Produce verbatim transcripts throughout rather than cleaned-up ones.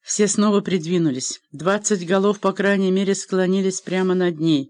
Все снова придвинулись. Двадцать голов, по крайней мере, склонились прямо над ней.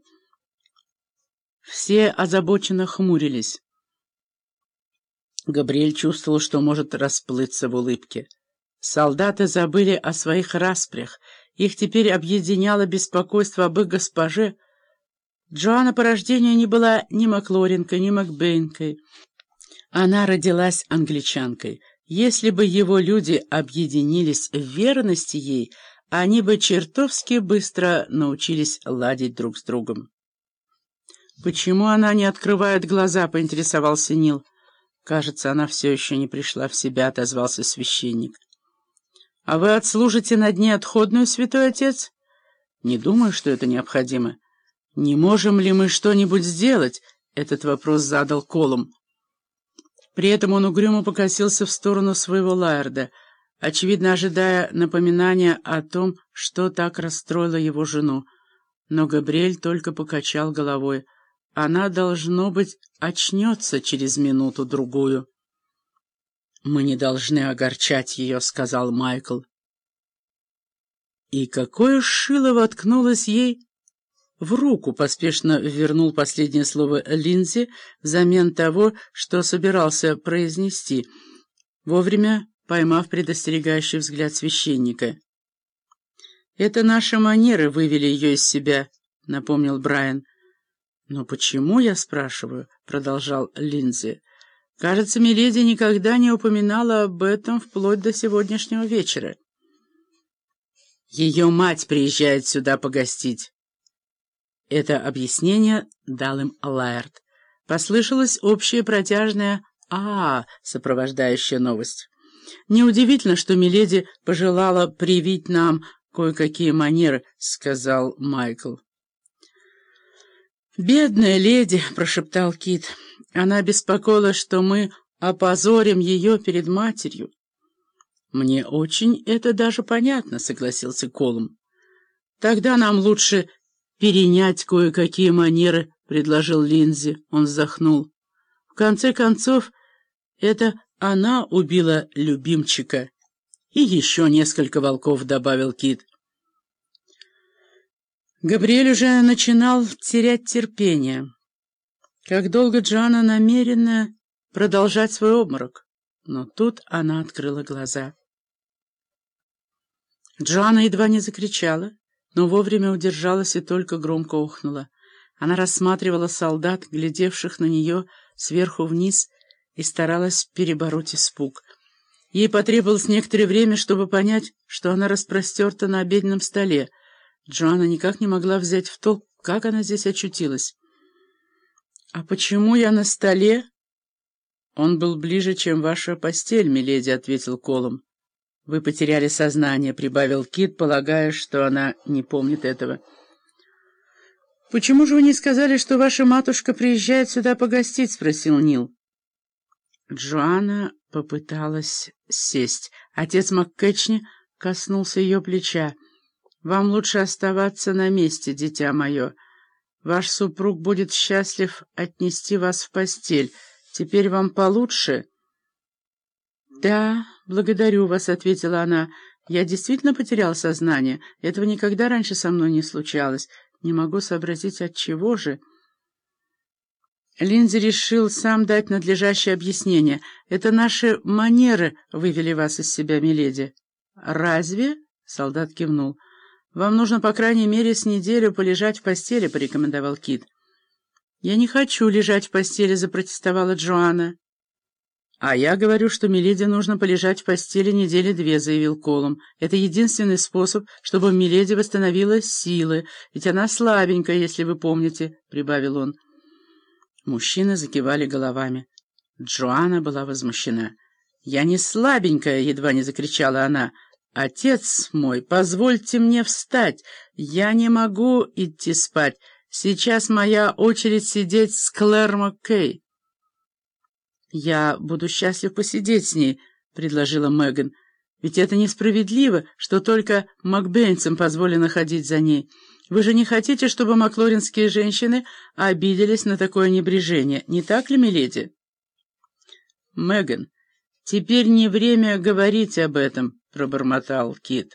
Все озабоченно хмурились. Габриэль чувствовал, что может расплыться в улыбке. Солдаты забыли о своих распрях. Их теперь объединяло беспокойство об их госпоже. Джоанна по рождению не была ни Маклоринкой, ни Макбейнкой. Она родилась англичанкой. Если бы его люди объединились в верности ей, они бы чертовски быстро научились ладить друг с другом. «Почему она не открывает глаза?» — поинтересовался Нил. «Кажется, она все еще не пришла в себя», — отозвался священник. «А вы отслужите над ней отходную, святой отец?» «Не думаю, что это необходимо». «Не можем ли мы что-нибудь сделать?» — этот вопрос задал Колум. При этом он угрюмо покосился в сторону своего Лаэрда, очевидно ожидая напоминания о том, что так расстроило его жену. Но Габриэль только покачал головой. Она, должно быть, очнется через минуту-другую. «Мы не должны огорчать ее», — сказал Майкл. «И какое шило воткнулось ей в руку», — поспешно вернул последнее слово Линдзи взамен того, что собирался произнести, вовремя поймав предостерегающий взгляд священника. «Это наши манеры вывели ее из себя», — напомнил Брайан. «Но почему, я спрашиваю?» — продолжал Линдзи. «Кажется, миледи никогда не упоминала об этом вплоть до сегодняшнего вечера». «Ее мать приезжает сюда погостить». Это объяснение дал им Лаэрд. Послышалась общая протяжная «а», сопровождающая новость. «Неудивительно, что миледи пожелала привить нам кое-какие манеры», — сказал Майкл. «Бедная леди», — прошептал Кит. «Она беспокоилась, что мы опозорим ее перед матерью». «Мне очень это даже понятно», — согласился Колум. «Тогда нам лучше перенять кое-какие манеры», — предложил Линдзи. Он вздохнул. «В конце концов, это она убила любимчика». «И еще несколько волков», — добавил Кит. Габриэль уже начинал терять терпение. Как долго Джоанна намерена продолжать свой обморок? Но тут она открыла глаза. Джоанна едва не закричала, но вовремя удержалась и только громко охнула. Она рассматривала солдат, глядевших на нее сверху вниз, и старалась перебороть испуг. Ей потребовалось некоторое время, чтобы понять, что она распростерта на обеденном столе. Джоанна никак не могла взять в толк, как она здесь очутилась. «А почему я на столе?» «Он был ближе, чем ваша постель, миледи», — ответил Колум. «Вы потеряли сознание», — прибавил Кит, полагая, что она не помнит этого. «Почему же вы не сказали, что ваша матушка приезжает сюда погостить?» — спросил Нил. Джоанна попыталась сесть. Отец МакКетчни коснулся ее плеча. «Вам лучше оставаться на месте, дитя мое. Ваш супруг будет счастлив отнести вас в постель. Теперь вам получше?» «Да, благодарю вас», — ответила она. «Я действительно потерял сознание. Этого никогда раньше со мной не случалось. Не могу сообразить, от чего же». Линдзи решил сам дать надлежащее объяснение. «Это наши манеры вывели вас из себя, миледи». «Разве?» — солдат кивнул. «Вам нужно, по крайней мере, с неделю полежать в постели», — порекомендовал Кит. «Я не хочу лежать в постели», — запротестовала Джоанна. «А я говорю, что миледи нужно полежать в постели недели две», — заявил Колум. «Это единственный способ, чтобы миледи восстановила силы, ведь она слабенькая, если вы помните», — прибавил он. Мужчины закивали головами. Джоанна была возмущена. «Я не слабенькая», — едва не закричала она. «Отец мой, позвольте мне встать. Я не могу идти спать. Сейчас моя очередь сидеть с Клэр Маккей». «Я буду счастлив посидеть с ней», — предложила Меган. «Ведь это несправедливо, что только макбейнцам позволено ходить за ней. Вы же не хотите, чтобы маклоринские женщины обиделись на такое небрежение, не так ли, миледи?» «Меган, теперь не время говорить об этом», — пробормотал Кит.